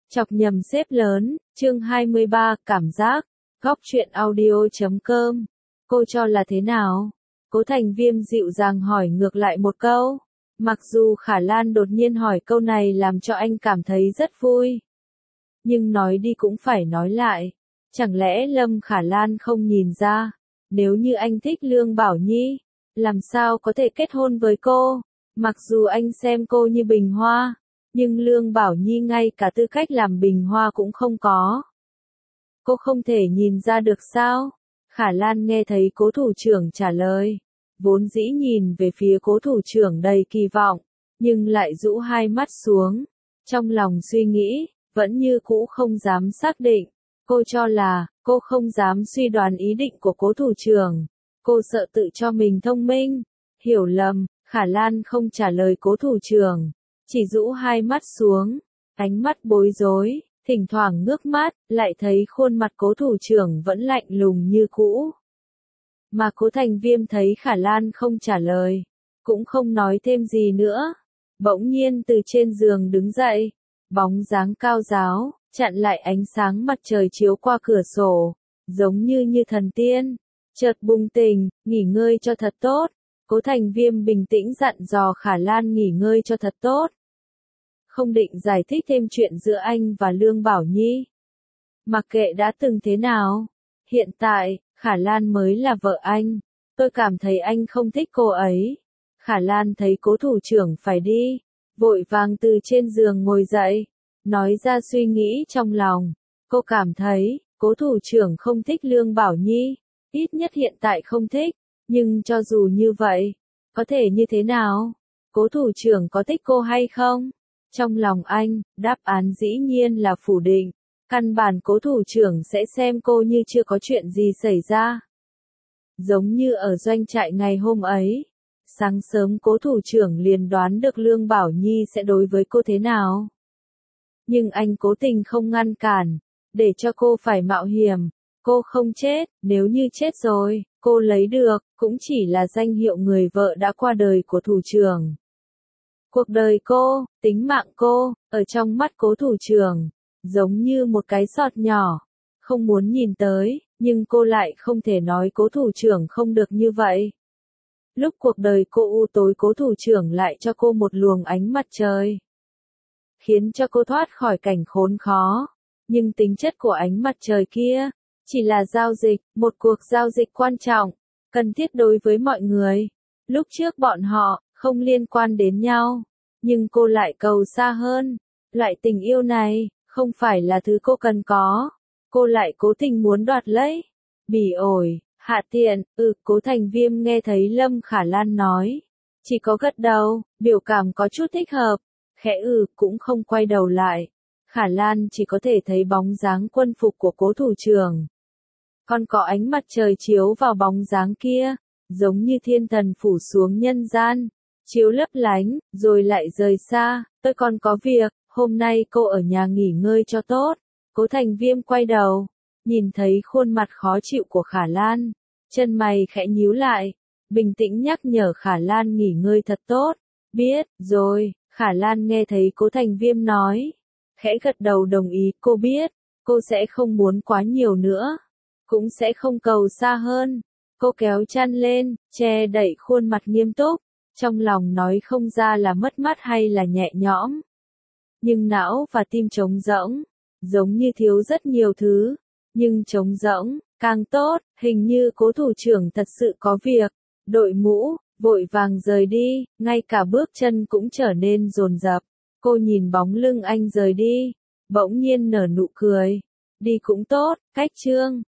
Chọc nhầm xếp lớn, chương 23, cảm giác, góc truyện audio.com. Cô cho là thế nào? Cố Thành Viêm dịu dàng hỏi ngược lại một câu. Mặc dù Khả Lan đột nhiên hỏi câu này làm cho anh cảm thấy rất vui. Nhưng nói đi cũng phải nói lại. Chẳng lẽ Lâm Khả Lan không nhìn ra? Nếu như anh thích Lương Bảo Nhi, làm sao có thể kết hôn với cô? Mặc dù anh xem cô như bình hoa, nhưng Lương Bảo Nhi ngay cả tư cách làm bình hoa cũng không có. Cô không thể nhìn ra được sao? Khả Lan nghe thấy cố thủ trưởng trả lời. Vốn dĩ nhìn về phía cố thủ trưởng đầy kỳ vọng, nhưng lại rũ hai mắt xuống. Trong lòng suy nghĩ, vẫn như cũ không dám xác định. Cô cho là, cô không dám suy đoán ý định của cố thủ trưởng. Cô sợ tự cho mình thông minh. Hiểu lầm, Khả Lan không trả lời cố thủ trưởng. Chỉ rũ hai mắt xuống, ánh mắt bối rối, thỉnh thoảng ngước mắt, lại thấy khuôn mặt cố thủ trưởng vẫn lạnh lùng như cũ. Mà Cố Thành Viêm thấy Khả Lan không trả lời, cũng không nói thêm gì nữa. Bỗng nhiên từ trên giường đứng dậy, bóng dáng cao ráo, chặn lại ánh sáng mặt trời chiếu qua cửa sổ, giống như thần tiên. Chợt bùng tỉnh, nghỉ ngơi cho thật tốt. Cố Thành Viêm bình tĩnh dặn dò Khả Lan nghỉ ngơi cho thật tốt. Không định giải thích thêm chuyện giữa anh và Lương Bảo Nhi. Mặc kệ đã từng thế nào, hiện tại, Khả Lan mới là vợ anh. Tôi cảm thấy anh không thích cô ấy. Khả Lan thấy cố thủ trưởng phải đi, vội vàng từ trên giường ngồi dậy, nói ra suy nghĩ trong lòng. Cô cảm thấy, cố thủ trưởng không thích Lương Bảo Nhi, ít nhất hiện tại không thích, nhưng cho dù như vậy, có thể như thế nào? Cố thủ trưởng có thích cô hay không? Trong lòng anh, đáp án dĩ nhiên là phủ định. Căn bản cố thủ trưởng sẽ xem cô như chưa có chuyện gì xảy ra. Giống như ở doanh trại ngày hôm ấy. Sáng sớm cố thủ trưởng liền đoán được Lương Bảo Nhi sẽ đối với cô thế nào. Nhưng anh cố tình không ngăn cản, để cho cô phải mạo hiểm. Cô không chết, nếu như chết rồi, cô lấy được, cũng chỉ là danh hiệu người vợ đã qua đời của thủ trưởng. Cuộc đời cô, tính mạng cô, ở trong mắt cố thủ trưởng, giống như một cái sọt nhỏ. Không muốn nhìn tới, nhưng cô lại không thể nói cố thủ trưởng không được như vậy. Lúc cuộc đời cô u tối cố thủ trưởng lại cho cô một luồng ánh mặt trời. Khiến cho cô thoát khỏi cảnh khốn khó. Nhưng tính chất của ánh mặt trời kia, chỉ là giao dịch, một cuộc giao dịch quan trọng, cần thiết đối với mọi người. Lúc trước bọn họ, không liên quan đến nhau, nhưng cô lại cầu xa hơn. Loại tình yêu này, không phải là thứ cô cần có. Cô lại cố tình muốn đoạt lấy. Bỉ ổi, hạ tiện, Cố Thành Viêm nghe thấy Lâm Khả Lan nói. Chỉ có gật đầu, biểu cảm có chút thích hợp. Khẽ cũng không quay đầu lại. Khả Lan chỉ có thể thấy bóng dáng quân phục của cố thủ trưởng. Còn có ánh mặt trời chiếu vào bóng dáng kia, giống như thiên thần phủ xuống nhân gian, chiếu lấp lánh, rồi lại rời xa. Tôi còn có việc, hôm nay cô ở nhà nghỉ ngơi cho tốt. Cố Thành Viêm quay đầu, nhìn thấy khuôn mặt khó chịu của Khả Lan, chân mày khẽ nhíu lại, bình tĩnh nhắc nhở Khả Lan nghỉ ngơi thật tốt. Biết, rồi. Khả Lan nghe thấy Cố Thành Viêm nói, khẽ gật đầu đồng ý. Cô biết, cô sẽ không muốn quá nhiều nữa, cũng sẽ không cầu xa hơn. Cô kéo chăn lên, che đậy khuôn mặt nghiêm túc, trong lòng nói không ra là mất mát hay là nhẹ nhõm. Nhưng não và tim trống rỗng, giống như thiếu rất nhiều thứ, nhưng trống rỗng, càng tốt. Hình như cố thủ trưởng thật sự có việc, đội mũ, vội vàng rời đi, ngay cả bước chân cũng trở nên dồn dập. Cô nhìn bóng lưng anh rời đi, bỗng nhiên nở nụ cười. Đi cũng tốt, cách chương.